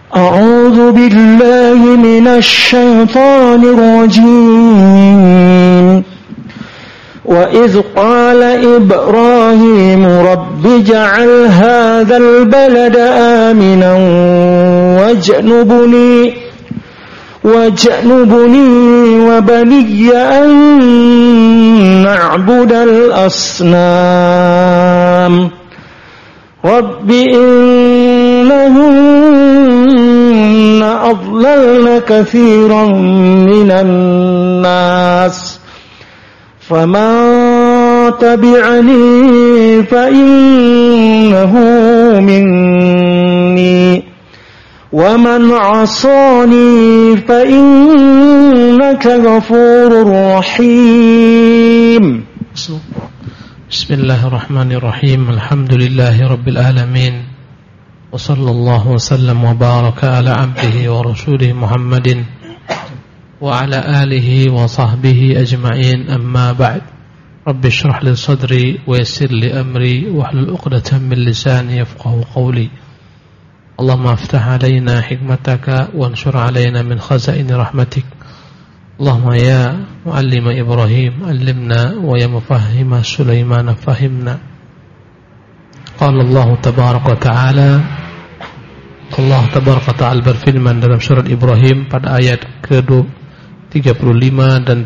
أعوذ بالله من الشيطان الرجيم وإذ قال إبراهيم رب اجعل هذا البلد آمنا واجنبني وبني أن نعبد الأصنام رب إنهن أضللن كثيرا من الناس فمن تبعني فإنه مني ومن عصاني فإنك غفور رحيم. بسم الله الرحمن الرحيم. الحمد لله رب العالمين وصلى الله وسلم وبارك على عبده ورسوله محمد وعلى آله وصحبه أجمعين. أما بعد رب اشرح لي صدري ويسر لي أمري واحلل عقدة من لساني يفقهوا قولي. اللهم افتح علينا حكمتك وانشر علينا من خزائن رحمتك. اللهم يا معلم إبراهيم علمنا ويا مفهم سليمان فهمنا. قال الله تبارك وتعالى Allah tabaraka wa ta'ala berfirman dalam surat Ibrahim pada ayat ke-35 dan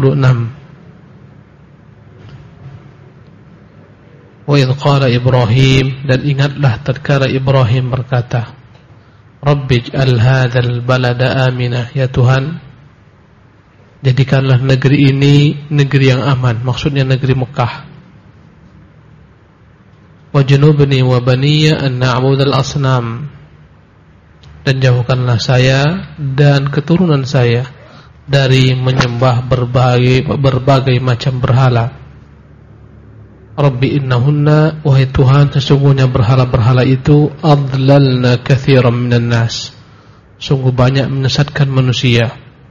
36. Wa idh qala Ibrahim, dan ingatlah tatkala Ibrahim berkata, Rabbij'al hadzal balada aminah, ya Tuhan, jadikanlah negeri ini negeri yang aman, maksudnya negeri Mekah. Wajnubni wa baniya an na'budal asnam, dan jauhkanlah saya dan keturunan saya dari menyembah berbagai macam berhala. Rabbi innahunna, wahai Tuhan, sesungguhnya berhala-berhala itu adlalna katsiran minan nas, sungguh banyak menyesatkan manusia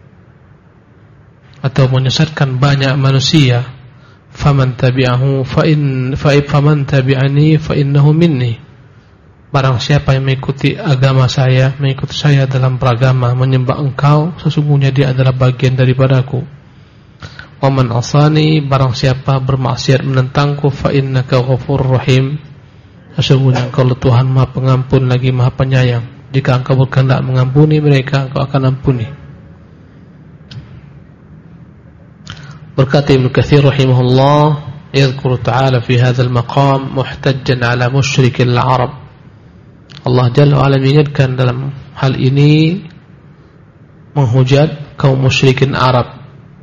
atau menyesatkan banyak manusia. Faman tabi'ahu faman tabi'ani fa innahu minni, barang siapa yang mengikuti agama saya, mengikuti saya dalam beragama menyembah engkau, sesungguhnya dia adalah bagian daripadaku. Wa man asani, barang siapa bermaksiat menentangku, fa innaka ghafurur rahim, sesungguhnya engkau Tuhan Maha Pengampun lagi Maha Penyayang. Jika engkau berkehendak mengampuni mereka, engkau akan ampuni. Berkata Ibnu Katsir rahimahullah, yadhkuru ta'ala fi hadzal maqam muhtajjan ala musyrikil Arab. Allah Jalla wa'ala mengingatkan dalam hal ini menghujat kaum musyrikin Arab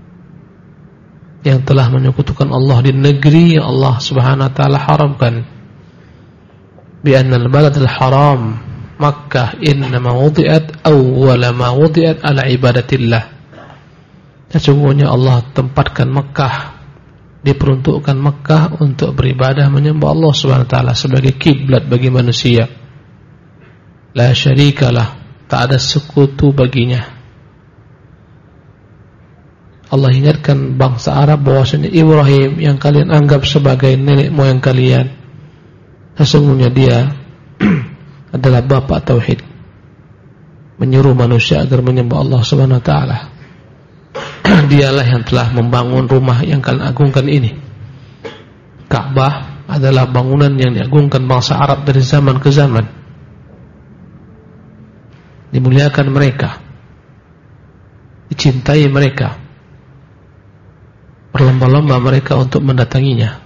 yang telah menyekutukan Allah di negeri yang Allah Subhanahu wa taala haramkan. Bi anna al-balad al-haram Makkah innama wudi'at awwala ma wudi'at ala ibadatillah. Sesungguhnya Allah tempatkan Makkah, diperuntukkan Makkah untuk beribadah menyembah Allah Subhanahu wa taala sebagai kiblat bagi manusia. La syarikalah, tak ada sekutu baginya. Allah ingatkan bangsa Arab bahwasanya Ibrahim yang kalian anggap sebagai nenek moyang kalian, sesungguhnya dia adalah bapak tauhid, menyuruh manusia agar menyembah Allah Subhanahu wa taala. Dialah yang telah membangun rumah yang kalian agungkan ini. Ka'bah adalah bangunan yang diagungkan bangsa Arab dari zaman ke zaman. Dimuliakan mereka, dicintai mereka, berlomba-lomba mereka untuk mendatanginya.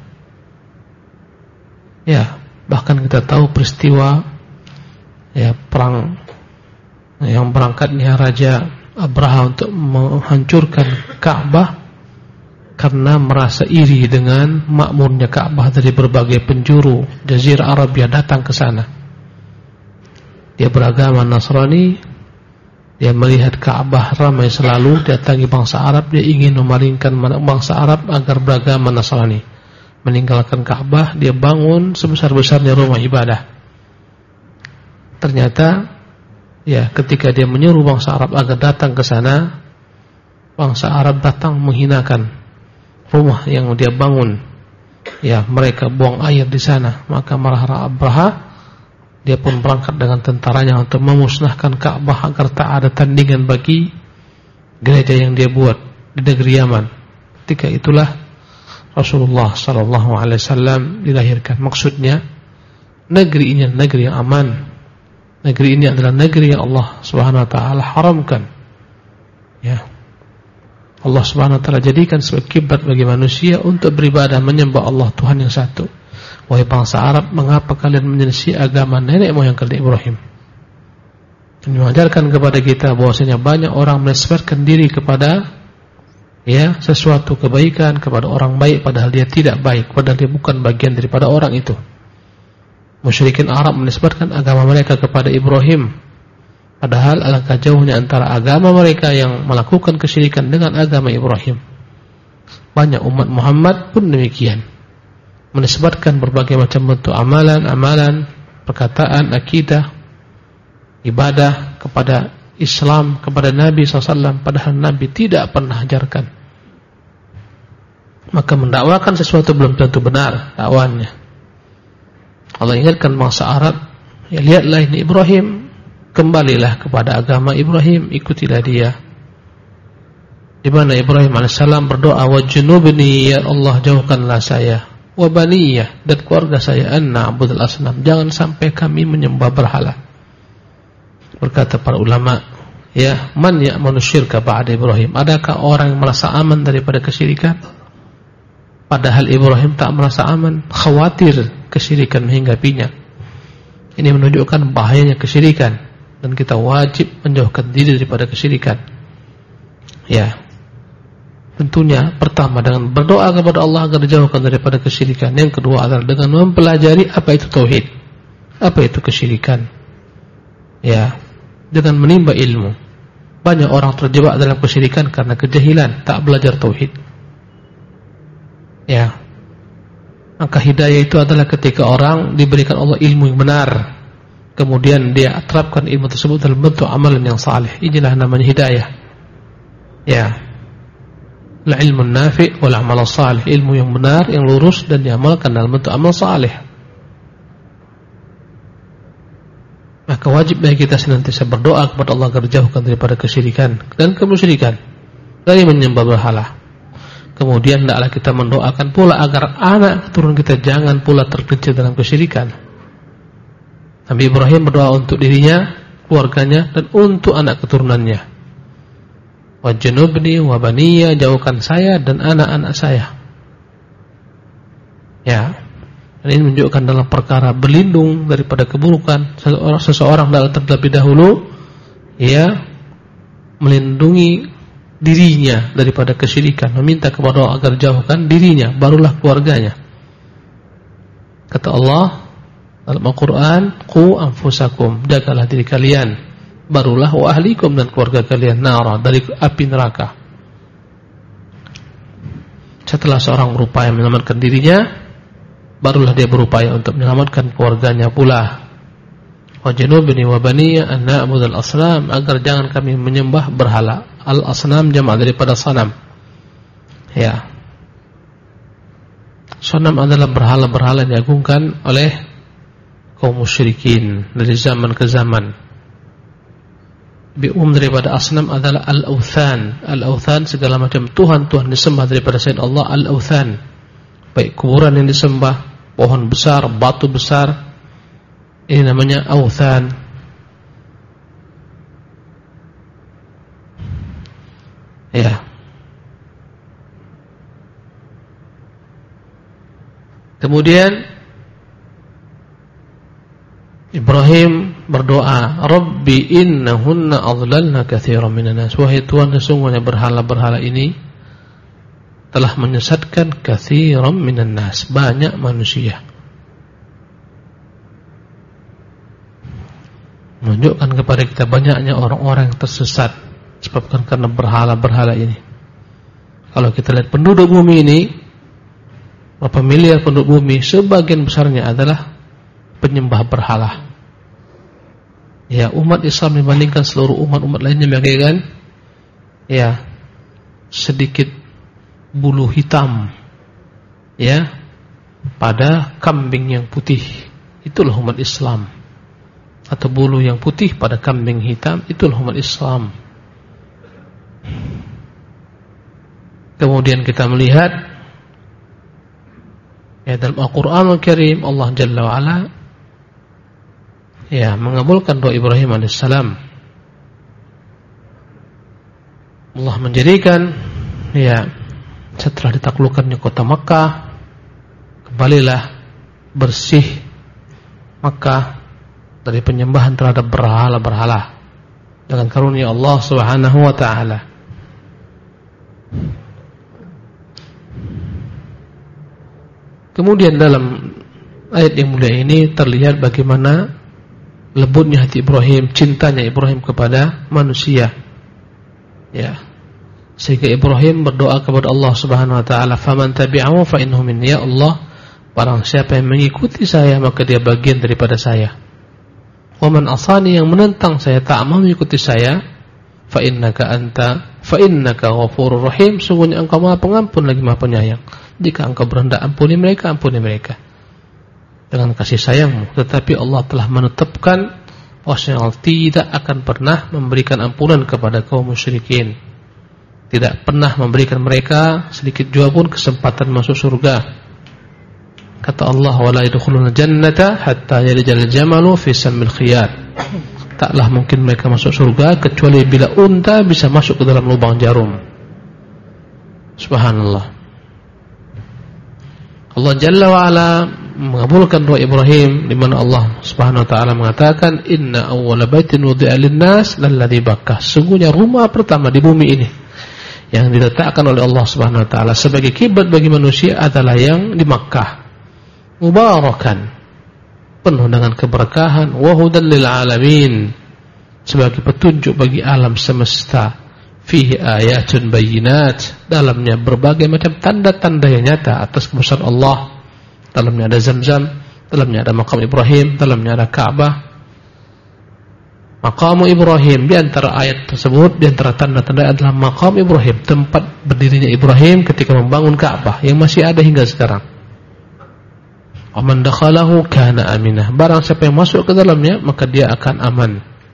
Ya, bahkan kita tahu peristiwa perang yang berangkatnya Raja Abraha untuk menghancurkan Ka'bah karena merasa iri dengan makmurnya Ka'bah dari berbagai penjuru Jazirah Arab yang datang ke sana. Dia beragama Nasrani, dia melihat Ka'bah ramai selalu datangi bangsa Arab, dia ingin memalingkan bangsa Arab agar beragama Nasrani. Meninggalkan Ka'bah, dia bangun sebesar-besarnya rumah ibadah. Ternyata ketika dia menyuruh bangsa Arab agar datang ke sana, bangsa Arab datang menghinakan rumah yang dia bangun. Mereka buang air di sana, maka marah Abraha Dia pun berangkat dengan tentaranya untuk memusnahkan Ka'bah agar tak ada tandingan bagi gereja yang dia buat di negeri Yaman. Ketika itulah Rasulullah sallallahu alaihi wasallam dilahirkan. Maksudnya negeri ini negeri yang aman. Negeri ini adalah negeri yang Allah Subhanahu wa taala haramkan. Ya. Allah Subhanahu wa taala jadikan sebagai kiblat bagi manusia untuk beribadah menyembah Allah Tuhan yang satu. Wahai bangsa Arab, mengapa kalian menyelisih agama nenek moyang kalian Ibrahim? Ini mengajarkan kepada kita bahwasanya banyak orang menisbatkan diri kepada sesuatu kebaikan kepada orang baik padahal dia tidak baik, padahal dia bukan bagian daripada orang itu. Musyrikin Arab menisbatkan agama mereka kepada Ibrahim, padahal alangkah jauhnya antara agama mereka yang melakukan kesyirikan dengan agama Ibrahim. Banyak umat Muhammad pun demikian, menisbatkan berbagai macam bentuk amalan, perkataan, akidah, ibadah kepada Islam, kepada Nabi SAW, padahal Nabi tidak pernah ajarkan. Maka mendakwakan sesuatu belum tentu benar dakwanya. Allah ingatkan bangsa Arab, ya lihatlah ini Ibrahim, kembalilah kepada agama Ibrahim, ikutilah dia. Di mana Ibrahim alaihissalam berdoa, wajnubni, ya Allah jauhkanlah saya, wa baniyah, dan keluarga saya, an na'budul asnam, jangan sampai kami menyembah berhala. Berkata para ulama, ya, man ya'manu syirka ba'da Ibrahim, adakah orang yang merasa aman daripada kesyirikan? Padahal Ibrahim tak merasa aman, khawatir kesyirikan menghinggapinya. Ini menunjukkan bahayanya kesyirikan, dan kita wajib menjauhkan diri daripada kesyirikan. Ya, tentunya pertama dengan berdoa kepada Allah agar dijauhkan daripada kesyirikan. Yang kedua adalah dengan mempelajari apa itu tauhid, apa itu kesyirikan. Ya, dengan menimba ilmu. Banyak orang terjebak dalam kesyirikan karena kejahilan, tak belajar tauhid. Ya, maka hidayah itu adalah ketika orang diberikan Allah ilmu yang benar, kemudian dia terapkan ilmu tersebut dalam bentuk amalan yang saleh. Inilah namanya hidayah. Ya, la ilmun nafi' wal amal salih, ilmu yang benar, yang lurus dan diamalkan dalam bentuk amal saleh. Maka wajib bagi kita senantiasa berdoa kepada Allah agar dijauhkan daripada kesyirikan dan kemusyrikan, dari menyembah berhala. Kemudian hendaklah kita mendoakan pula agar anak keturunan kita jangan pula tergelincir dalam kesyirikan. Nabi Ibrahim berdoa untuk dirinya, keluarganya, dan untuk anak keturunannya. Wajnubni wa baniya, jauhkan saya dan anak-anak saya. Ya, dan ini menunjukkan dalam perkara berlindung daripada keburukan. Seseorang dalam terlebih dahulu, ya, melindungi dirinya daripada kesyirikan, meminta kepada Allah agar jauhkan dirinya, barulah keluarganya. Kata Allah dalam Al-Quran, qu anfusakum, jagalah diri kalian, barulah wa ahlikum, dan keluarga kalian, nara, dari api neraka. Setelah seorang berupaya menyelamatkan dirinya, barulah dia berupaya untuk menyelamatkan keluarganya pula. Wajnubni wa baniya an na'budal asnam, agar jangan kami menyembah berhala. Al-asnam jamak daripada sanam. Ya, sanam adalah berhala-berhala yang diagungkan oleh kaum musyrikin dari zaman ke zaman. Daripada asnam adalah al-awthan. Al-awthan segala macam tuhan-tuhan disembah daripada selain Allah. Al-awthan, baik kuburan yang disembah, pohon besar, batu besar, ini namanya awthan. Ya. Kemudian Ibrahim berdoa, Rabbi innahunna adlalna katsiran minan nas. Wahai Tuhan, sesungguhnya berhala-berhala ini telah menyesatkan katsiran minan nas, banyak manusia. Menunjukkan kepada kita banyaknya orang-orang yang tersesat disebabkan karena berhala-berhala ini. Kalau kita lihat penduduk bumi ini, berapa miliar penduduk bumi, sebagian besarnya adalah penyembah berhala. Ya, umat Islam dibandingkan seluruh umat-umat lainnya bagaikan, ya, sedikit bulu hitam, ya, pada kambing yang putih. Itulah umat Islam. atau bulu yang putih pada kambing hitam, itulah umat Islam. Kemudian kita melihat ya dalam Al-Qur'anul Karim Allah Jalla wa Ala ya mengabulkan doa Ibrahim alaihissalam. Allah menjadikan ya setelah ditaklukkannya kota Makkah, kembalilah bersih Makkah dari penyembahan terhadap berhala-berhala dengan karunia Allah Subhanahu wa taala. Kemudian dalam ayat yang mulia ini terlihat bagaimana lembutnya hati Ibrahim, cintanya Ibrahim kepada manusia. Ya. Sehingga Ibrahim berdoa kepada Allah Subhanahu wa taala, "Faman tabi'ahu fa innahu minni." Ya Allah, barang siapa yang mengikuti saya maka dia bagian daripada saya. Wa man asani, yang menentang saya, tak mau mengikuti saya, fa innaka ghafurur rahim, sungguhnya engkau Maha Pengampun lagi Maha Penyayang. Jika engkau berkehendak ampuni mereka, ampuni mereka dengan kasih sayangmu. Tetapi Allah telah menetapkan bahwasanya Allah tidak akan pernah memberikan ampunan kepada kaum musyrikin, tidak pernah memberikan mereka sedikit jua pun kesempatan masuk surga. Kata Allah, wala yadkhuluna jannata hatta yalijal jamalu fi sammil khiyat. Taklah mungkin mereka masuk surga kecuali bila unta bisa masuk ke dalam lubang jarum. Subhanallah. Allah Jalla wa Ala mengabulkan doa Ibrahim, di mana Allah Subhanahu wa taala mengatakan, inna awwala baitin wudi'a lin-nas lalladzi Bakkah. Sungguhnya rumah pertama di bumi ini yang diletakkan oleh Allah Subhanahu wa taala sebagai kiblat bagi manusia adalah yang di Makkah. Mubarakan, penuh dengan keberkahan, wa hudan lil alamin, sebagai petunjuk bagi alam semesta. Fihi ayatun bayyinat, dalamnya berbagai macam tanda-tanda yang nyata atas kebesaran Allah. Dalamnya ada Zamzam, dalamnya ada makam Ibrahim, dalamnya ada Ka'bah. Maqam Ibrahim, di antara ayat tersebut, di antara tanda-tanda adalah makam Ibrahim, tempat berdirinya Ibrahim ketika membangun Ka'bah, yang masih ada hingga sekarang. Aman dakhalahu kana aminah, barang siapa yang masuk ke dalamnya maka dia akan aman.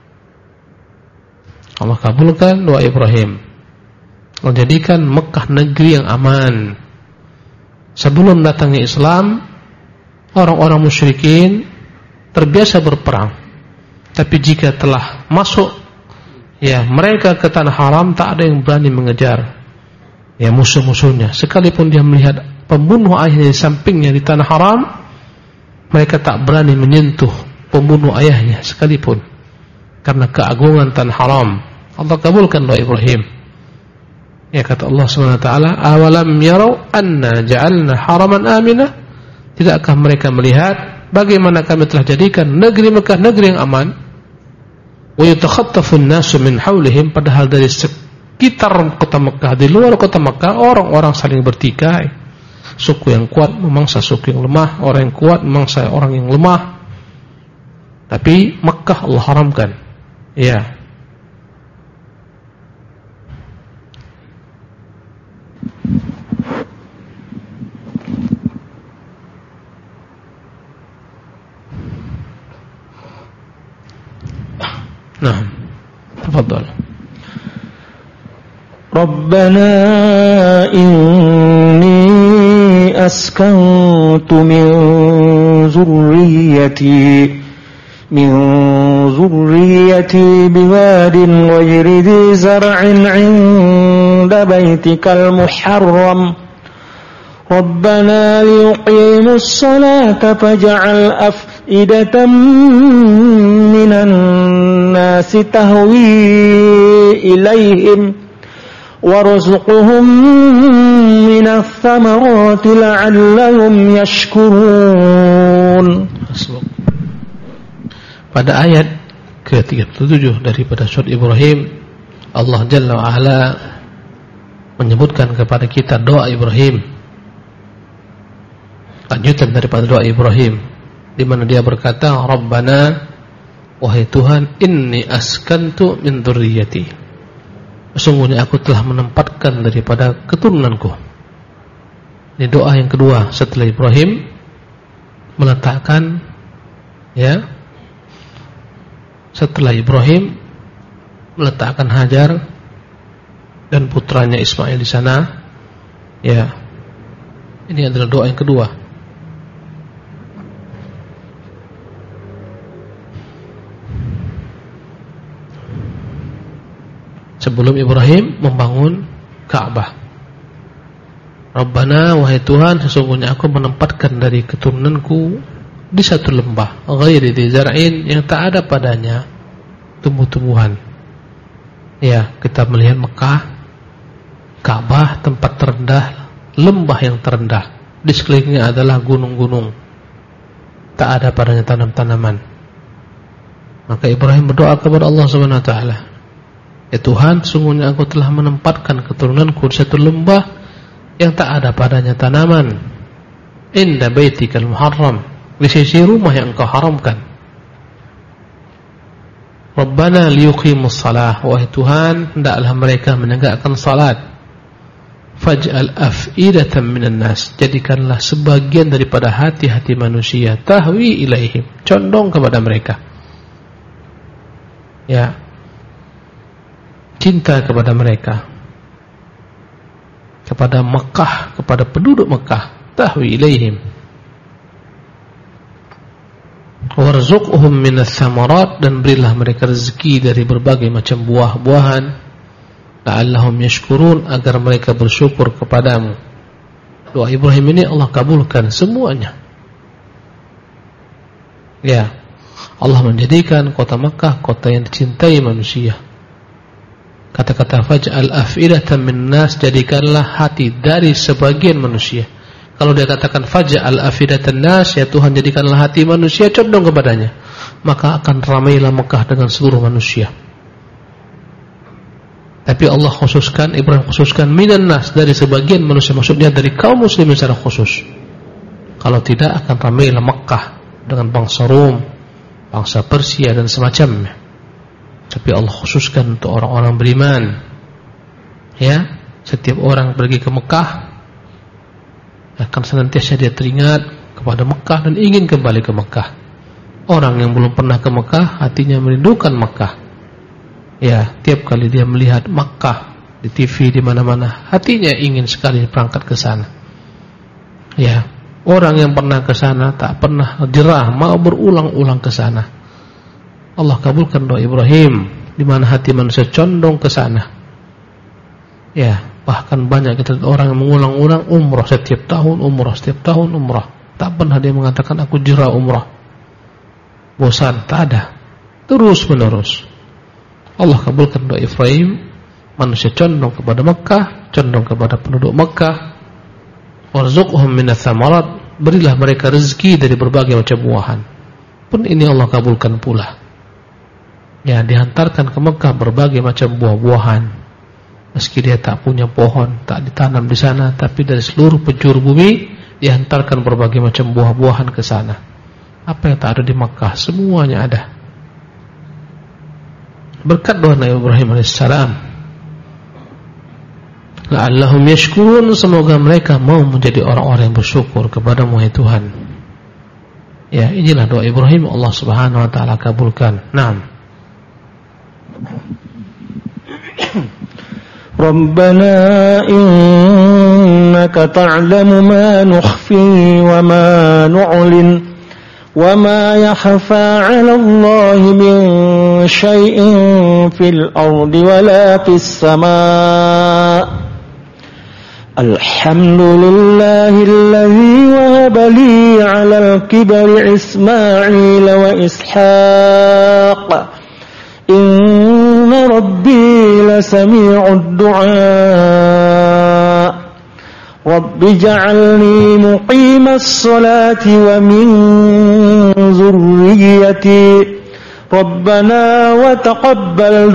Allah kabulkan doa Ibrahim, Allah jadikan Mekah negeri yang aman. Sebelum datangnya Islam, orang-orang musyrikin terbiasa berperang. Tapi jika telah masuk ya mereka ke tanah haram, tak ada yang berani mengejar ya musuh-musuhnya. Sekalipun dia melihat pembunuh ayahnya di sampingnya di tanah haram, mereka tak berani menyentuh pembunuh ayahnya sekalipun, karena keagungan tanah haram. Allah kabulkan doa Ibrahim. Ya, kata Allah SWT, awalam yarau anna ja'alna haraman aminah. Tidakkah mereka melihat bagaimana kami telah jadikan negeri Mekah negeri yang aman? Wa yatakhattafu an-nasu min haulihim, padahal dari sekitar kota Mekah, di luar kota Mekah, orang-orang saling bertikai. Suku yang kuat memangsa suku yang lemah, orang yang kuat memangsa orang yang lemah. Tapi Mekah Allah haramkan. Ya. Nah, tafadhal. Rabbana inni askantu min zurriyyati biwadin ghayri dhi zar'in 'inda baytikal muharram. Rabbana liyuqimus salata faj'al af'idatan minan nasi tahwi ilaihim warzuqhum minas thamarati la'allahum yashkurun. Pada ayat ke-37 daripada surat Ibrahim, Allah Jalla wa Ala menyebutkan kepada kita doa Ibrahim, lanjutan daripada doa Ibrahim, di mana dia berkata, Rabbana, wahai Tuhan, inni askantu min dzurriyyati, sesungguhnya aku telah menempatkan daripada keturunanku. Ini doa yang kedua setelah Ibrahim meletakkan ya setelah Ibrahim meletakkan Hajar dan putranya Ismail di sana. Ya, ini adalah doa yang kedua. Sebelum Ibrahim membangun Ka'bah. Rabbana, wahai Tuhan, sesungguhnya aku menempatkan dari keturunanku di satu lembah, ghairi dzi zar'in, yang tak ada padanya tumbuh-tumbuhan. Ya, kita melihat Mekah, Ka'bah tempat terendah, lembah yang terendah. Di sekelilingnya adalah gunung-gunung. Tak ada padanya tanam-tanaman. Maka Ibrahim berdoa kepada Allah Subhanahu wa taala, ya Tuhan, sungguhnya aku telah menempatkan keturunanku di satu lembah yang tak ada padanya tanaman, inda baitikal muharram, di sisi rumah yang engkau haramkan. Rabbana liyuqimus shalah, wahai Tuhan, hendaklah mereka menegakkan salat. Faj'al af'idatan minan nas, jadikanlah sebagian daripada hati-hati manusia tahwi ilaihim, condong kepada mereka. Ya, cinta kepada mereka, kepada Mekah, kepada penduduk Mekah, tahwi ilaihim. Warzuqhum minas samarat, dan berilah mereka rezeki dari berbagai macam buah-buahan, la'allahum yashkurun, agar mereka bersyukur kepadamu. Doa Ibrahim ini Allah kabulkan semuanya. Ya, Allah menjadikan kota Mekah kota yang dicintai manusia. Kata-kata faj'al af'idatan min nas, jadikanlah hati dari sebagian manusia. Kalau dia katakan faj'al af'idatan nas, ya Tuhan, jadikanlah hati manusia condong kepadanya, maka akan ramailah Mekah dengan seluruh manusia. Tapi Allah khususkan, Ibrahim khususkan minan nas, dari sebagian manusia, maksudnya dari kaum muslimin secara khusus. Kalau tidak, akan ramailah Mekah dengan bangsa Rom, bangsa Persia dan semacamnya. Tapi Allah khususkan untuk orang-orang beriman. Ya, setiap orang pergi ke Mekah akan senantiasa dia teringat kepada Mekah dan ingin kembali ke Mekah. Orang yang belum pernah ke Mekah, hatinya merindukan Mekah. Ya, tiap kali dia melihat Mekah di TV di mana-mana, hatinya ingin sekali berangkat ke sana. Ya, orang yang pernah ke sana tak pernah jerah mau berulang-ulang ke sana. Allah kabulkan doa Ibrahim, di mana hati manusia condong ke sana. Ya, bahkan banyak kita lihat orang yang mengulang-ulang umrah setiap tahun, umrah setiap tahun, umrah. Tak pernah dia mengatakan aku jerah umrah, bosan, tak ada. Terus menerus. Allah kabulkan doa Ibrahim, manusia condong kepada Mekah, condong kepada penduduk Mekah. Warzuqhum minas samarat, berilah mereka rezeki dari berbagai macam buahan. Pun ini Allah kabulkan pula. Ya, dihantarkan ke Mekah berbagai macam buah-buahan. Meski dia tak punya pohon, tak ditanam di sana, tapi dari seluruh penjuru bumi dihantarkan berbagai macam buah-buahan ke sana. Apa yang tak ada di Mekah, semuanya ada. Berkat doa Nabi Ibrahim alaihissalam, la'allahum yashkurun, semoga mereka mau menjadi orang-orang yang bersyukur kepadamu, ya Tuhan. Ya, inilah doa Ibrahim, Allah Subhanahu wa taala kabulkan. Naam. Rabbana innaka ta'lamu ma nukhfi wa ma nu'lin wa ma yakhfa 'ala Allah min shay'in fil ardi wa la fis samaa. Alhamdulillahilladzi wahaba li 'alal kibari Ismail wa Ishaq. Inna Rabbi lasami'ud du'a. Rabbi ja'alni muqimas salati wa min zurriyyati. Rabbana wa taqabbal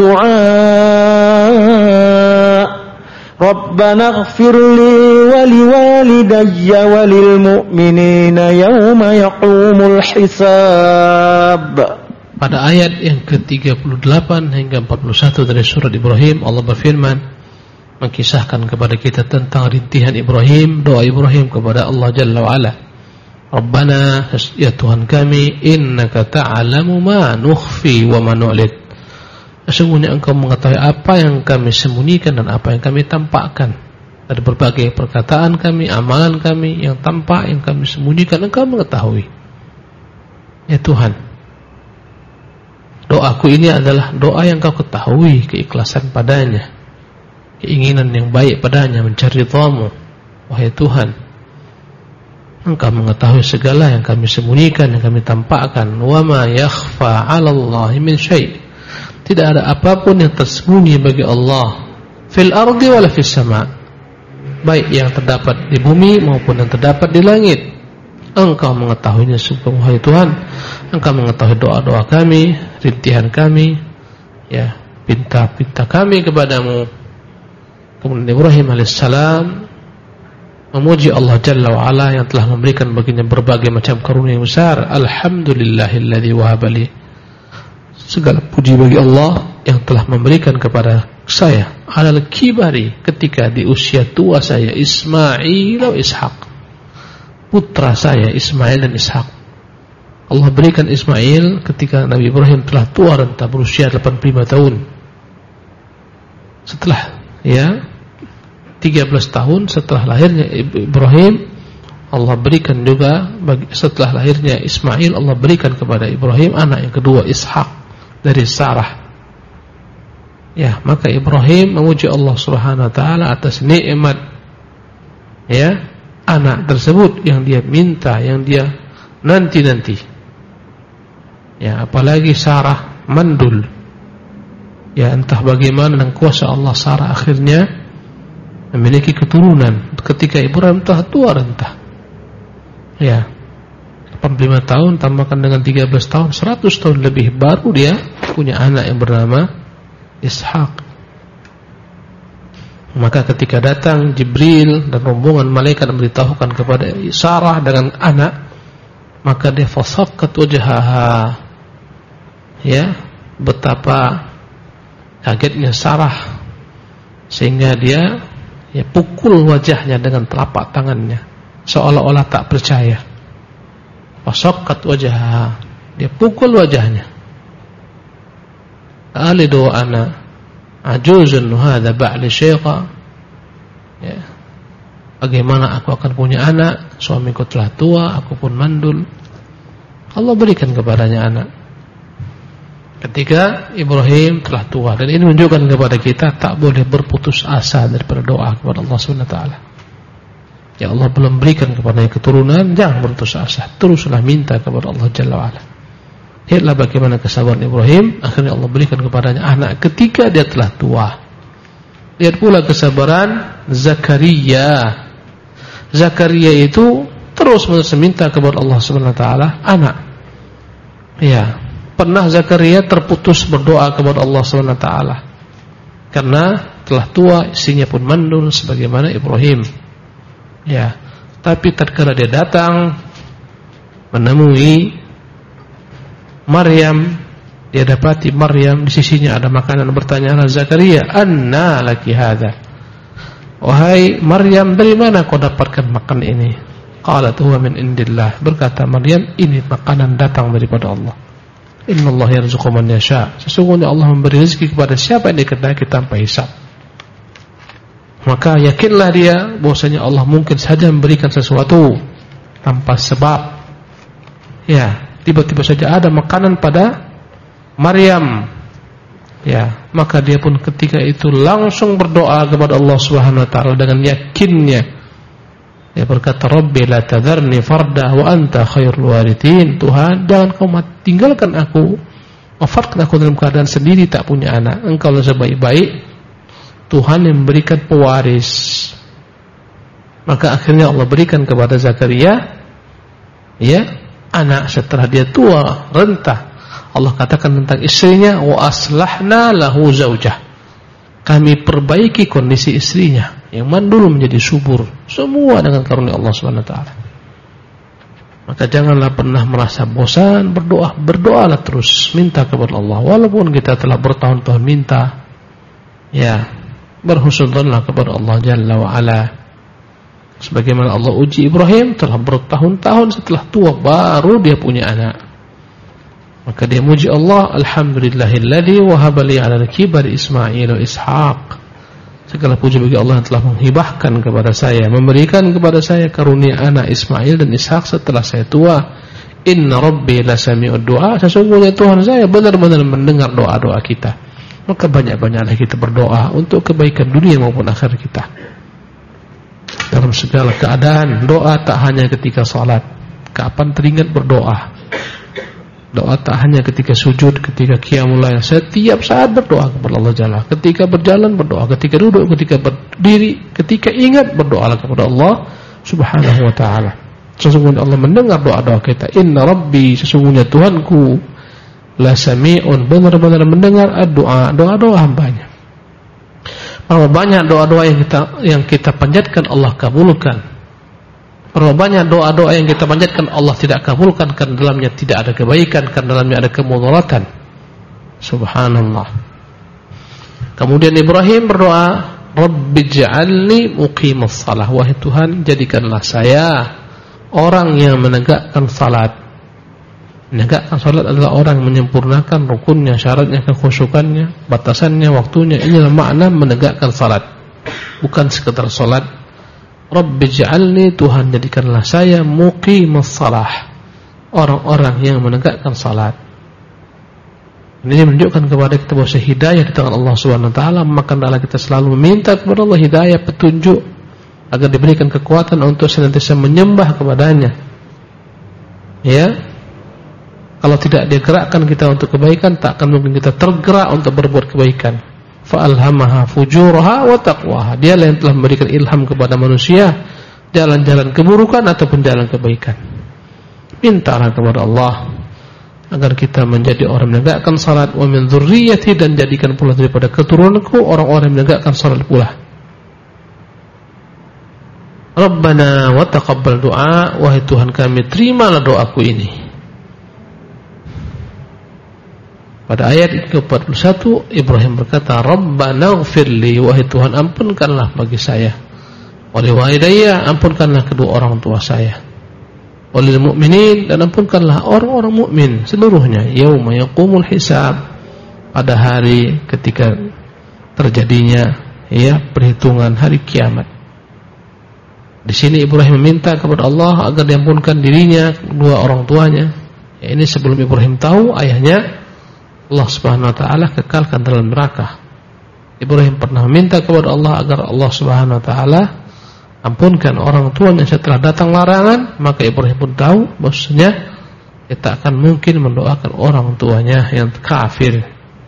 du'a. Rabbana ighfir li wa liwalidayya wa lil mu'minina yawma yaqumul hisab. Pada ayat yang ke-38 hingga 41 dari surat Ibrahim, Allah berfirman mengkisahkan kepada kita tentang rintihan Ibrahim, doa Ibrahim kepada Allah Jalla wa'ala. Rabbana, ya Tuhan kami, innaka ta'lamu ma nukhfi wa ma nu'lid. Sesungguhnya Engkau mengetahui apa yang kami sembunyikan dan apa yang kami tampakkan. Dari berbagai perkataan kami, amalan kami, yang tampak, yang kami sembunyikan, Engkau mengetahui. Ya Tuhan, doaku ini adalah doa yang Kau ketahui keikhlasan padanya, keinginan yang baik padanya, mencari ridha-Mu. Wahai Tuhan, Engkau mengetahui segala yang kami sembunyikan, yang kami tampakkan. Wa ma yakhfa 'ala Allahi min syai'. Tidak ada apapun yang tersembunyi bagi Allah fil ardi wala fis sama', baik yang terdapat di bumi maupun yang terdapat di langit. Engkau mengetahuinya sungguh, wahai Tuhan. Engkau mengetahui doa-doa kami, rintihan kami, ya, pinta-pinta kami kepadamu. Kemudian Ibrahim alaihissalam memuji Allah Jalla wa Ala yang telah memberikan baginya berbagai macam karunia yang besar. Alhamdulillahilladzi wahabali. Segala puji bagi Allah yang telah memberikan kepada saya alal kibari, ketika di usia tua saya, Ismail wa Ishaq, putra saya Ismail dan Ishaq. Allah berikan Ismail ketika Nabi Ibrahim telah tua renta, berusia 85 tahun. Setelah 13 tahun setelah lahirnya Ibrahim, Allah berikan juga setelah lahirnya Ismail, Allah berikan kepada Ibrahim anak yang kedua, Ishaq, dari Sarah. Ya, maka Ibrahim memuji Allah Subhanahu wa taala atas nikmat anak tersebut yang dia minta, yang dia nanti-nanti. Ya, apalagi Sarah mandul. Ya, entah bagaimana dengan kuasa Allah, Sarah akhirnya memiliki keturunan ketika Ibrahim telah tua renta. Ya, 85 tahun tambahkan dengan 13 tahun, 100 tahun lebih, baru dia punya anak yang bernama Ishaq. Maka ketika datang Jibril dan rombongan malaikat memberitahukan kepada Sarah dengan anak, maka dia fasaqat wajhaha. Ya, betapa kagetnya Sarah sehingga dia pukul wajahnya dengan telapak tangannya, seolah-olah tak percaya. Fasaqat wajhaha, dia pukul wajahnya. Alidu ana ajuzun hadza ba'li syaiqa. Ya, bagaimana aku akan punya anak, suamiku telah tua, aku pun mandul. Allah berikan kepadanya anak ketika Ibrahim telah tua. Dan ini menunjukkan kepada kita tak boleh berputus asa daripada doa kepada Allah Subhanahu wa taala. Ya, Allah belum berikan kepadanya keturunan, jangan berputus asa, teruslah minta kepada Allah Jalla wa Ala. Lihatlah bagaimana kesabaran Ibrahim, akhirnya Allah berikan kepadanya anak ketika dia telah tua. Lihat pula kesabaran Zakaria. Zakaria itu terus-menerus minta kepada Allah Subhanahu wa taala anak. Ya, pernah Zakaria terputus berdoa kepada Allah Subhanahu wa taala karena telah tua, istrinya pun mandul sebagaimana Ibrahim. Ya, tapi tatkala dia datang menemui Maryam, dia dapati Maryam di sisinya ada makanan, bertanya Zakaria, "Anna laki hadza?" Wahai Maryam, dari mana kau dapatkan makan ini? Qalat huwa min indillah. Berkata Maryam, ini makanan datang daripada Allah. Innallaha yarzuqu man yasha. Sesungguhnya Allah memberi rezeki kepada siapa yang dikehendaki tanpa hisab. Maka yakinlah dia bahwasanya Allah mungkin saja memberikan sesuatu tanpa sebab. Ya, tiba-tiba saja ada makanan pada Maryam. Ya, maka dia pun ketika itu langsung berdoa kepada Allah Subhanahu wa taala dengan yakinnya. Dia berkata, "Rabbi la tadharni farda wa anta khairul warithin." Tuhan, jangan kau tinggalkan aku, wafatkan aku dalam keadaan sendiri tak punya anak. Engkau lah sebaik-baik Tuhan yang memberikan pewaris. Maka akhirnya Allah berikan kepada Zakaria anak setelah dia tua renta. Allah katakan tentang istrinya, wa aslahna lahu zaujah. Kami perbaiki kondisi istrinya yang mandul menjadi subur. Semua dengan karunia Allah Subhanahu wa taala. Maka janganlah pernah merasa bosan berdoa. Berdoalah terus, minta kepada Allah walaupun kita telah bertahun-tahun minta. Ya, berhusnudzonlah kepada Allah Jalla wa Ala. Sebagaimana Allah uji Ibrahim telah bertahun-tahun setelah tua baru dia punya anak. Maka dia muji Allah, alhamdulillahilladzi wahaba li 'alal kibari Ismail wa Ishaq. Segala puji bagi Allah yang telah menghibahkan kepada saya, memberikan kepada saya karunia anak Ismail dan Ishaq setelah saya tua. Inna rabbi lasami'ud du'a. Sesungguhnya Tuhan saya benar-benar mendengar doa-doa kita. Maka banyak-banyaklah kita berdoa untuk kebaikan dunia maupun akhirat kita. Dalam segala keadaan, doa tak hanya ketika salat. Kapan teringat berdoa? Doa tak hanya ketika sujud, ketika qiyamul lail. Setiap saat berdoa kepada Allah Jalla. Ketika berjalan berdoa, ketika duduk, ketika berdiri, ketika ingat berdoalah kepada Allah Subhanahu wa taala. Sesungguhnya Allah mendengar doa-doa kita. Inna rabbi, sesungguhnya Tuhanku, la sami'un, benar-benar mendengar doa-doa hambanya. Berapa banyak doa-doa yang kita panjatkan Allah kabulkan. Berapa banyak doa-doa yang kita panjatkan Allah tidak kabulkan karena dalamnya tidak ada kebaikan, karena dalamnya ada kemudaratan. Subhanallah. Kemudian Ibrahim berdoa, Rabbij'alni muqimas shalah. Wahai Tuhan, jadikanlah saya orang yang menegakkan salat. Menegakkan salat adalah orang yang menyempurnakan rukunnya, syaratnya, kekhusyukannya, batasannya, waktunya. Inilah makna menegakkan salat. Bukan sekedar salat. Rabbij'alni, Tuhan jadikanlah saya muqimas shalah, orang-orang yang menegakkan salat. Ini menunjukkan kepada kita bahwa hidayah di tangan Allah Subhanahu wa taala. Maka hendaklah kita selalu meminta kepada Allah hidayah, petunjuk, agar diberikan kekuatan untuk senantiasa menyembah kepadanya. Ya. Kalau tidak digerakkan kita untuk kebaikan, tak akan mungkin kita tergerak untuk berbuat kebaikan. Fa'alhamaha fujuraha wa taqwaha. Dialah yang telah memberikan ilham kepada manusia jalan-jalan keburukan ataupun jalan kebaikan. Mintalah kepada Allah agar kita menjadi orang menegakkan salat, wa min dzurriyyati, dan jadikan pula daripada keturunanku orang-orang yang menegakkan salat pula. Rabbana wa taqabbal du'a, wahai Tuhan kami, terimalah doaku ini. Pada ayat ke-41 Ibrahim berkata, Rabbana ighfirli, wahai Tuhan ampunkanlah bagi saya, wali walidayya, ampunkanlah kedua orang tua saya, walil mu'minin, dan ampunkanlah orang-orang mukmin seluruhnya, yauma yaqumul hisab, pada hari ketika terjadinya perhitungan hari kiamat. Di sini Ibrahim meminta kepada Allah agar diampunkan dirinya, kedua orang tuanya. Ini sebelum Ibrahim tahu ayahnya Allah Subhanahu wa taala kekalkan dalam neraka. Ibrahim pernah meminta kepada Allah agar Allah Subhanahu wa taala ampunkan orang tuanya setelah datang larangan. Maka Ibrahim pun tahu bahwasanya dia tak akan mungkin mendoakan orang tuanya yang kafir.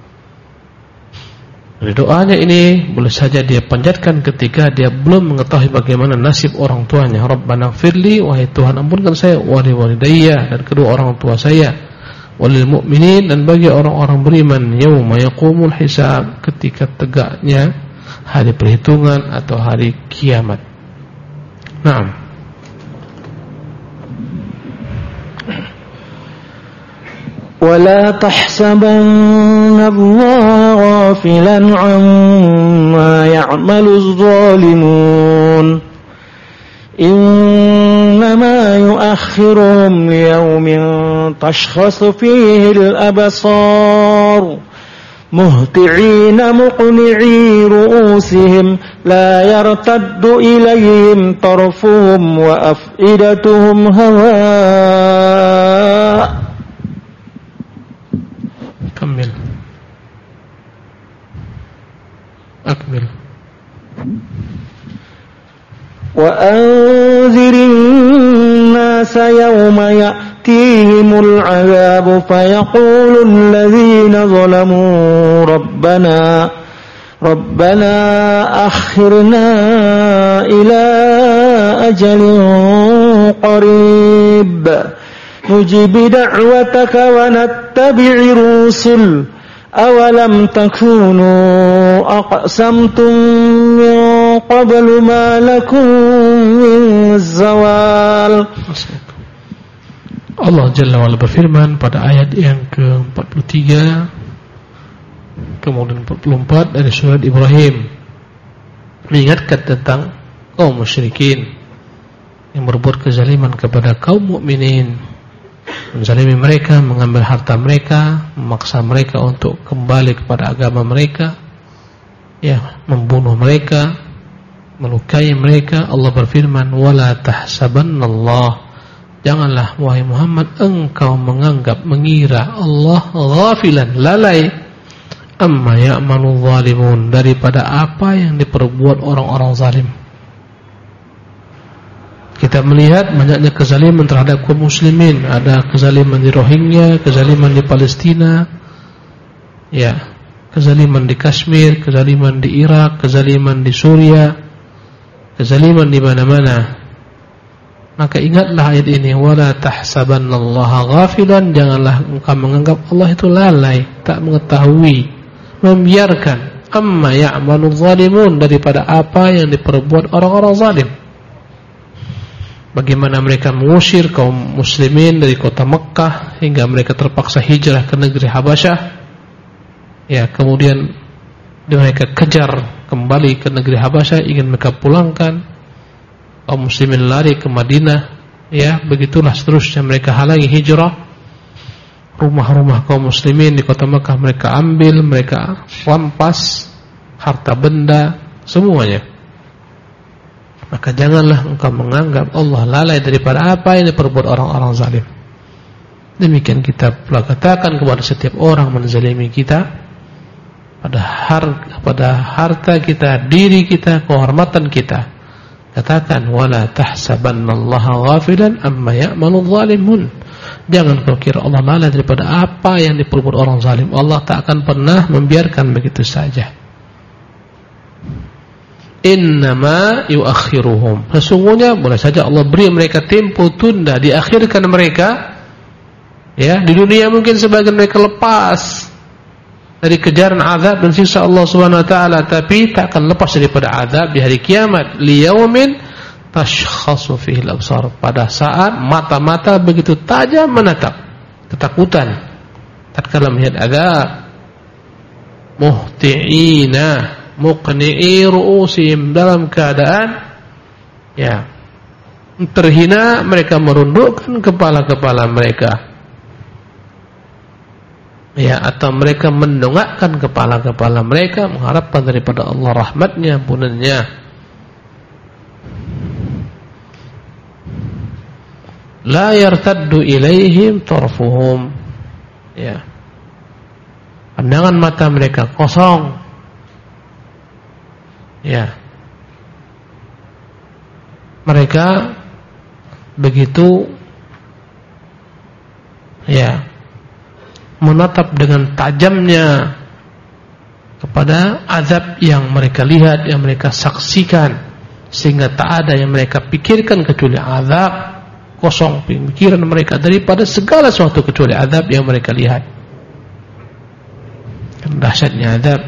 Dari doanya ini boleh saja dia panjatkan ketika dia belum mengetahui bagaimana nasib orang tuanya. Rabbana ighfirli, wahai Tuhan ampunkan saya, wali walidayya, dan kedua orang tua saya, walil mu'minin, dan bagi orang-orang beriman, yauma yaqumul hisab, ketika tegaknya hari perhitungan atau hari kiamat. Naam. ولا تحسبن الله غافلا عما يعمل الظالمون إنما يؤخرهم ليوم تشخص فيه الأبصار مهطعين مقنعي رؤوسهم لا يرتد إليهم طرفهم وأفئدتهم هواء. كمل أكمل. وأنذر الناس يوم يأتيهم العذاب فيقول الذين ظلموا ربنا أخرنا إلى أجل قريب نجب دعوتك ونتبع الرسل أولم تكونوا أقسمتم من قبل ما لكم من زوال. Allah Jalla wa'ala berfirman pada ayat yang ke-43 kemudian 44 dari surat Ibrahim, mengingatkan tentang kaum musyrikin. yang berbuat kezaliman kepada kaum mukminin, menzalimi mereka, mengambil harta mereka, memaksa mereka untuk kembali kepada agama mereka, ya, membunuh mereka, melukai mereka. Allah berfirman, wala tahsabanallah, janganlah wahai Muhammad engkau mengira Allah ghafilan, lalai, amma ya'malu zalimun, daripada apa yang diperbuat orang-orang zalim. Kita melihat banyaknya kezaliman terhadap kaum muslimin. Ada kezaliman di Rohingya, kezaliman di Palestina, ya, kezaliman di Kashmir, kezaliman di Irak, kezaliman di Suriah, kezaliman di mana-mana. Maka ingatlah ayat ini, wala tahsabannallaha ghafilan, janganlah engkau menganggap Allah itu lalai, tak mengetahui, membiarkan, amma ya'malu zalimun, daripada apa yang diperbuat orang-orang zalim. Bagaimana mereka mengusir kaum muslimin dari kota Mekkah hingga mereka terpaksa hijrah ke negeri Habasyah. Ya, kemudian mereka kejar kembali ke negeri Habasyah, ingin mereka pulangkan. Kaum muslimin lari ke Madinah, ya, begitulah seterusnya mereka halangi hijrah. Rumah-rumah kaum muslimin di kota Mekah mereka ambil, mereka rampas harta benda semuanya. Maka janganlah engkau menganggap Allah lalai daripada apa yang diperbuat orang-orang zalim. Demikian kita pula katakan kepada setiap orang menzalimi kita pada harta kita, diri kita, kehormatan kita. Katakan, wala tahsabannallaha ghafilan amma ya'malu zalimun. Jangan kau kira Allah lalai daripada apa yang diperbuat orang zalim. Allah tak akan pernah membiarkan begitu saja. Innama yuakhiruhum, sesungguhnya boleh saja Allah beri mereka tempo tunda, diakhirkan mereka, ya, di dunia mungkin sebagian mereka lepas dari kejaran azab dan siksa Allah Subhanahu wa taala, tapi tak akan lepas daripada azab di hari kiamat. Liyaumin tashkhasu fihi al-absar, pada saat mata-mata begitu tajam menatap, ketakutan tatkala melihat azab. Muhti'ina muqni'i ru'usihim, dalam keadaan, ya, terhina mereka merundukkan kepala-kepala mereka, ya, atau mereka mendongakkan kepala-kepala mereka mengharapkan daripada Allah rahmatnya, ampunannya. La yartaddu ilaihim tarfuhum, ya, pandangan mata mereka kosong, ya, mereka begitu, ya, menatap dengan tajamnya kepada azab yang mereka lihat, yang mereka saksikan, sehingga tak ada yang mereka pikirkan kecuali azab. Kosong pemikiran mereka daripada segala sesuatu kecuali azab yang mereka lihat. Dahsyatnya azab.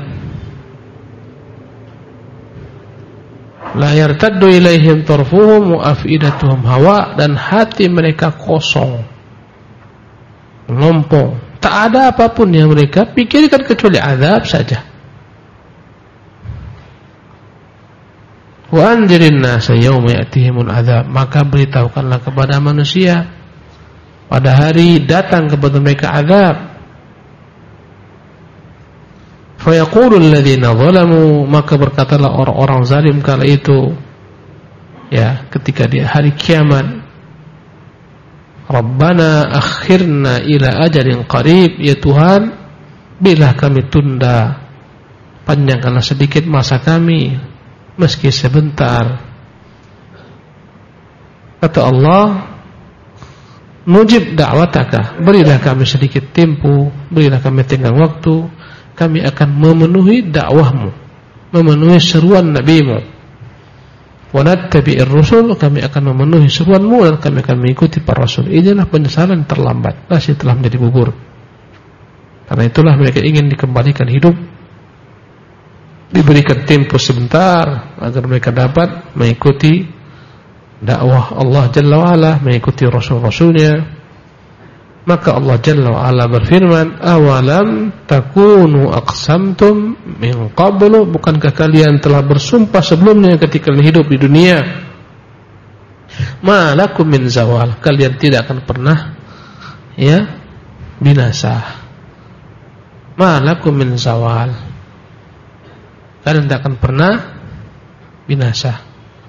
La yartaddu ilaihim tarfuhum wa afidatuhum hawa, dan hati mereka kosong, melompong, tak ada apapun yang mereka pikirkan kecuali azab saja. Wa anzirin nasa yauma ya'tihimul azab, maka beritahukanlah kepada manusia pada hari datang kepada mereka azab. Fa yaqulul ladzina zalamu, maka berkatalah orang-orang zalim kala itu, ya, ketika di hari kiamat, Rabbana akhirna ila ajalin qarib, ya Tuhan, bila kami tunda, panjangkanlah sedikit masa kami, meski sebentar. Kata Allah, nujib da'wataka, berilah kami sedikit tempo, berilah kami tenggang waktu, kami akan memenuhi dakwahmu, memenuhi seruan nabimu. Wa nattabi'ir rusul, kami akan memenuhi seruanmu dan kami akan mengikuti para rasul. Inilah penyesalan terlambat, nasi telah menjadi bubur. Karena itulah mereka ingin dikembalikan hidup, diberikan tempo sebentar agar mereka dapat mengikuti dakwah Allah Jalla wa'ala, mengikuti rasul-rasulnya. Maka Allah Jalla wa'ala berfirman, awalam takunu aqsamtum min qablu, bukankah kalian telah bersumpah sebelumnya ketika hidup di dunia, ma lakum min zawal, kalian tidak akan pernah binasa. Ma lakum min zawal, kalian tidak akan pernah binasa.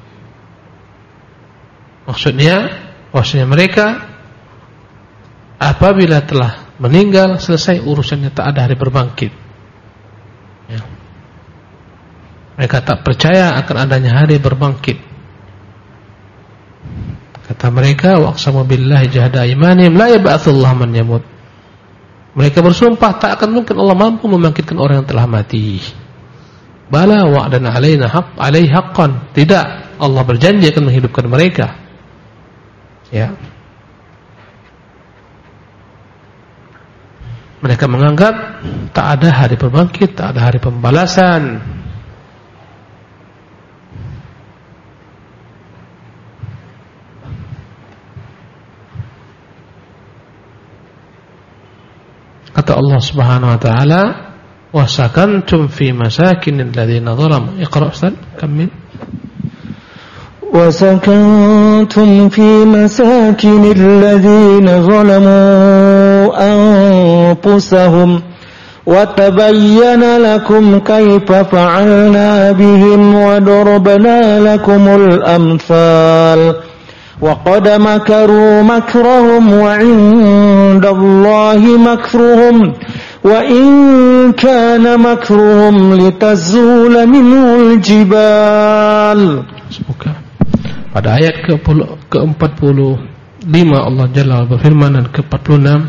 Maksudnya mereka apabila telah meninggal, selesai urusannya, tak ada hari berbangkit. Mereka tak percaya akan adanya hari berbangkit. Kata mereka, waqsamu billahi jahda imanihim la yab'atsullahu man yamut. Mereka bersumpah tak akan mungkin Allah mampu membangkitkan orang yang telah mati. Bala wa'dan alaina alaihi haqqan. Tidak, Allah berjanji akan menghidupkan mereka. Mereka menganggap tak ada hari berbangkit, tak ada hari pembalasan. Kata Allah Subhanahu wa taala, wa sakantum fi masakinil ladzina zalamu. Iqra Ustaz, kamil. وسكنتم في مساكن الذين ظلموا أنفسهم وتبين لكم كيف فعلنا بهم وضربنا لكم الأمثال وقد مكروا مكرهم وعند الله مكرهم وإن كان مكرهم لتزول منه الجبال. Pada ayat ke-45 Allah Jalla berfirman, dan ke-46,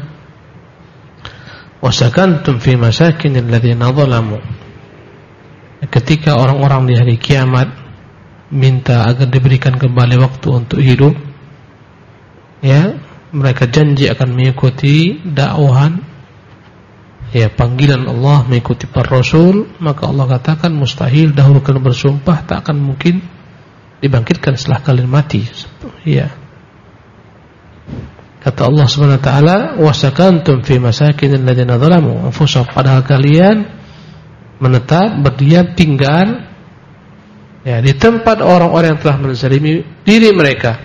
wasakantum fi masakinil ladzina zalamu. Ketika orang-orang di hari kiamat minta agar diberikan kembali waktu untuk hidup, mereka janji akan mengikuti dakwahan, panggilan Allah, mengikuti para rasul. Maka Allah katakan, mustahil, dahulu kalian bersumpah tak akan mungkin dibangkitkan setelah kalian mati. Kata Allah Subhanahu wa taala, wasakantum fi masakinil ladzina zalamu anfusahum, padahal kalian menetap, berdiam, tinggal di tempat orang-orang yang telah menzalimi diri mereka.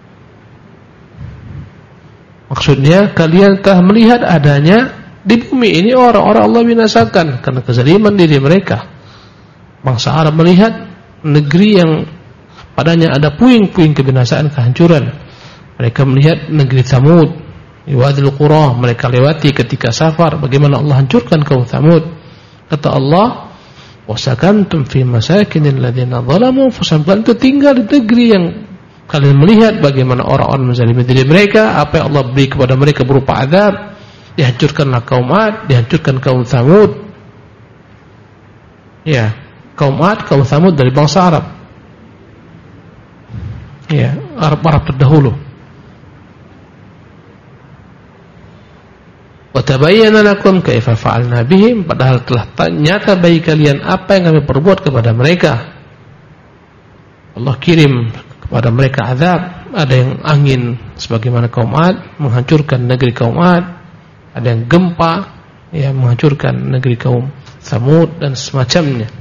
Maksudnya kalian telah melihat adanya di bumi ini orang-orang Allah binasakan karena kezaliman diri mereka. Bangsa Arab melihat negeri yang padanya ada puing-puing kebinasaan, kehancuran. Mereka melihat negeri Tsamud, Wadil Qura, mereka lewati ketika safar, bagaimana Allah hancurkan kaum Tsamud. Kata Allah, wasakantum fi masakinil ladzina zalamu anfusahum, kalian itu tinggal di negeri yang kalian melihat bagaimana orang-orang menzalimi diri mereka, apa yang Allah beri kepada mereka berupa azab. Dihancurkanlah kaum Ad, dihancurkan kaum Tsamud. Kaum Ad, kaum Tsamud dari bangsa Arab. Arab terdahulu. Wa tabayyana lakum kaifa fa'alna bihim, padahal telah nyata bagi kalian apa yang kami perbuat kepada mereka. Allah kirim kepada mereka azab, ada yang angin sebagaimana kaum Ad menghancurkan negeri kaum Ad, ada yang gempa menghancurkan negeri kaum Tsamud dan semacamnya.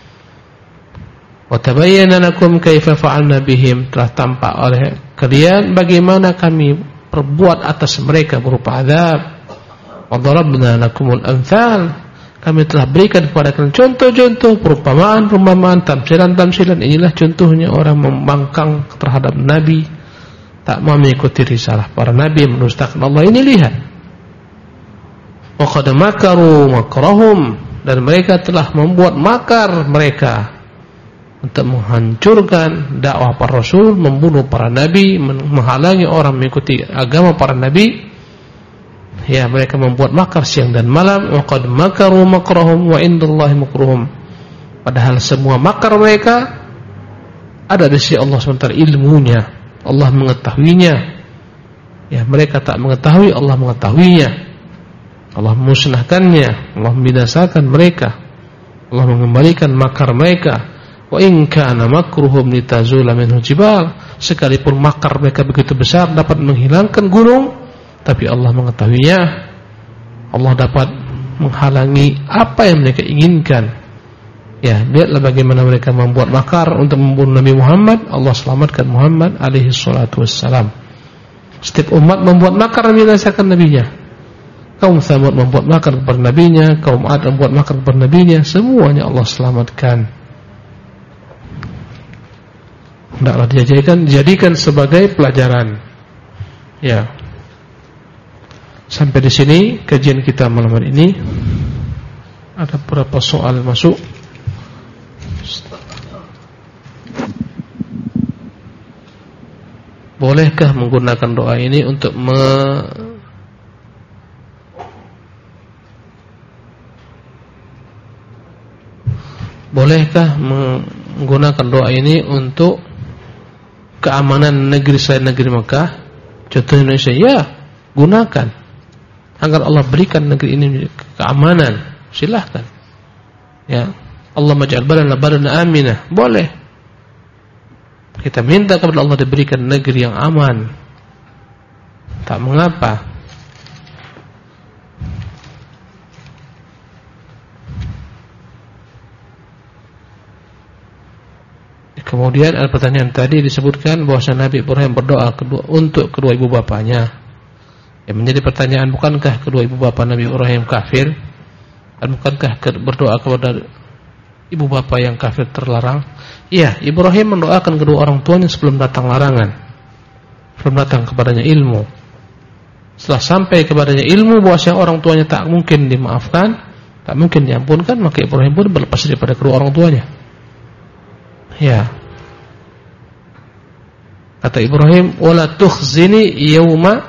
Wa tabayyana lakum kaifa fa'alna bihim, telah tampak oleh kalian bagaimana kami perbuat atas mereka berupa azab. Wa darabna lakumul amthal, kami telah berikan kepada kalian contoh-contoh, perumpamaan-perumpamaan, tamsilan-tamsilan. Inilah contohnya orang membangkang terhadap nabi, tak mau mengikuti risalah para nabi, mendustakan Allah. Ini lihat. Wa qad makaru makrahum, dan mereka telah membuat makar mereka untuk menghancurkan dakwah para rasul, membunuh para nabi, menghalangi orang mengikuti agama para nabi. Mereka membuat makar siang dan malam. Wa qad makaru makrahum wa indallahi makruhum, padahal semua makar mereka ada di sisi Allah SWT ilmunya. Allah mengetahuinya. Mereka tak mengetahui, Allah mengetahuinya. Allah memusnahkannya, Allah membinasakan mereka, Allah mengembalikan makar mereka. Wa in kana makruhum litazula minhu jibal, sekalipun makar mereka begitu besar dapat menghilangkan gunung, tapi Allah mengetahuinya. Allah dapat menghalangi apa yang mereka inginkan. Ya, lihatlah bagaimana mereka membuat makar untuk membunuh Nabi Muhammad. Allah selamatkan Muhammad alaihi salatu wassalam. Setiap umat membuat makar membinasakan nabinya. Kaum Tsamud membuat makar kepada nabinya, kaum Ad membuat makar kepada nabinya, semuanya Allah selamatkan. Hendaklah dijadikan sebagai pelajaran. Ya. Sampai di sini kajian kita malam hari ini. Ada beberapa soal masuk. Bolehkah menggunakan doa ini untuk Bolehkah menggunakan doa ini untuk keamanan negeri selain negeri Mekah? Contoh Indonesia, ya, gunakan agar Allah berikan negeri ini keamanan. Silahkan. Ya, Allah maj'al baladana aminah. Boleh. Kita minta kepada Allah diberikan negeri yang aman. Tak mengapa. Kemudian ada pertanyaan tadi disebutkan bahwa Nabi Ibrahim berdoa untuk kedua ibu bapanya. Yang menjadi pertanyaan, bukankah kedua ibu bapa Nabi Ibrahim kafir? Dan bukankah berdoa kepada ibu bapa yang kafir terlarang? Iya, Ibrahim mendoakan kedua orang tuanya sebelum datang larangan, sebelum datang kepadanya ilmu. Setelah sampai kepadanya ilmu bahwa orang tuanya tak mungkin dimaafkan, tak mungkin diampunkan, maka Ibrahim pun berlepas daripada kedua orang tuanya. Ya. Kata Ibrahim, wala tukhzini yawma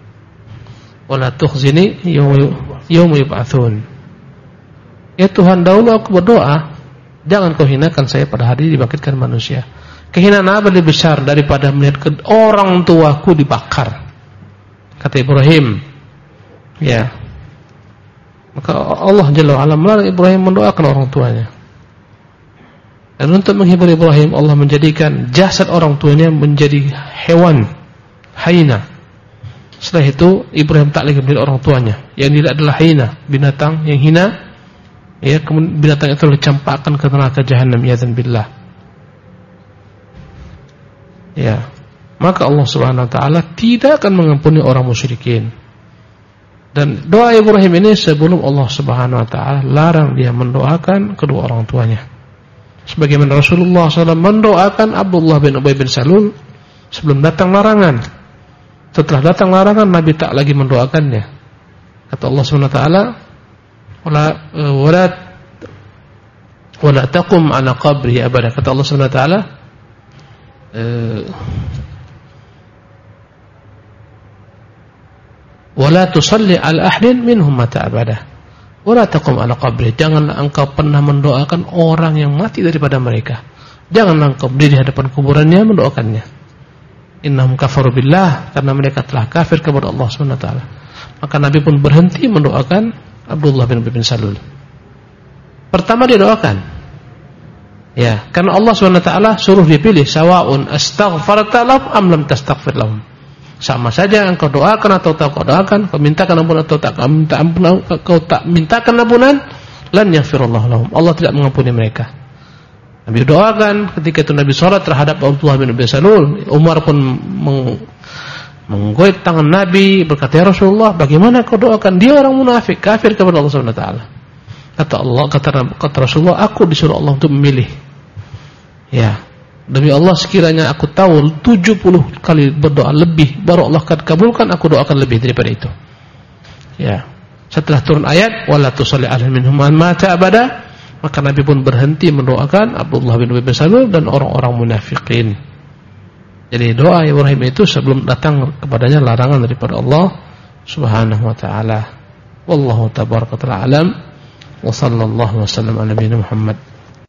yub'atsun. Ya Tuhan, dahulu aku berdoa, jangan kau hinakan saya pada hari dibangkitkan manusia. Kehinaan apa lebih besar daripada melihat orang tuaku dibakar? Kata Ibrahim. Ya. Maka Allah Jalla wa'ala melarang Ibrahim mendoakan orang tuanya. Dan untuk menghibur Ibrahim, Allah menjadikan jasad orang tuanya menjadi hewan, haina. Setelah itu Ibrahim tak lagi melihat orang tuanya. Yang dilihat adalah haina, binatang yang hina. Ya, kemudian binatang itu dicampakkan ke neraka jahanam, ya'dzan billah. Ya. Maka Allah Subhanahu wa taala tidak akan mengampuni orang musyrikin. Dan doa Ibrahim ini sebelum Allah Subhanahu wa taala larang dia mendoakan kedua orang tuanya. Sebagaimana Rasulullah SAW mendoakan Abdullah bin Ubay bin Salul sebelum datang larangan. Setelah datang larangan, Nabi tak lagi mendoakannya. Kata Allah SWT, wala taqum ala qabri abada. Kata Allah SWT, wala tusalli ala ahdin minhum mata abada. Wala taqum ala qabri. Janganlah engkau pernah mendoakan orang yang mati daripada mereka. Janganlah engkau berdiri di hadapan kuburannya mendoakannya. Innahum kafaru billah, karena mereka telah kafir kepada Allah Subhanahu wa taala. Maka Nabi pun berhenti mendoakan Abdullah bin Ubay bin Salul. Pertama dia doakan. Ya, karena Allah Subhanahu wa taala suruh dipilih, sawaun astaghfarta lahum am lam tastaghfir lahum. Sama saja engkau doakan atau tak kau doakan, kau mintakan ampunan atau tak minta ampunan, kau tak mintakan ampunan, lan yaghfirullahu lahum. Allah tidak mengampuni mereka. Nabi doakan, ketika itu Nabi salat terhadap Abdullah bin Ubay Salul. Umar pun menggoyang tangan Nabi, berkata, "Ya Rasulullah, bagaimana kau doakan? Dia orang munafik, kafir kepada Allah Subhanahu wa taala." Kata Rasulullah, aku disuruh Allah untuk memilih. Ya. Demi Allah, sekiranya aku tahu 70 kali berdoa lebih baru Allah akan kabulkan, aku doakan lebih daripada itu. Ya. Setelah turun ayat wala tusalli alaihi minhum mata abada, maka Nabi pun berhenti mendoakan Abdullah bin Ubay bin Salul dan orang-orang munafikin. Jadi doa Ibrahim itu sebelum datang kepadanya larangan daripada Allah Subhanahu wa taala. Wallahu tabaraka wa ta'ala alam. Wa sallallahu wasallam ala nabiyina Muhammad.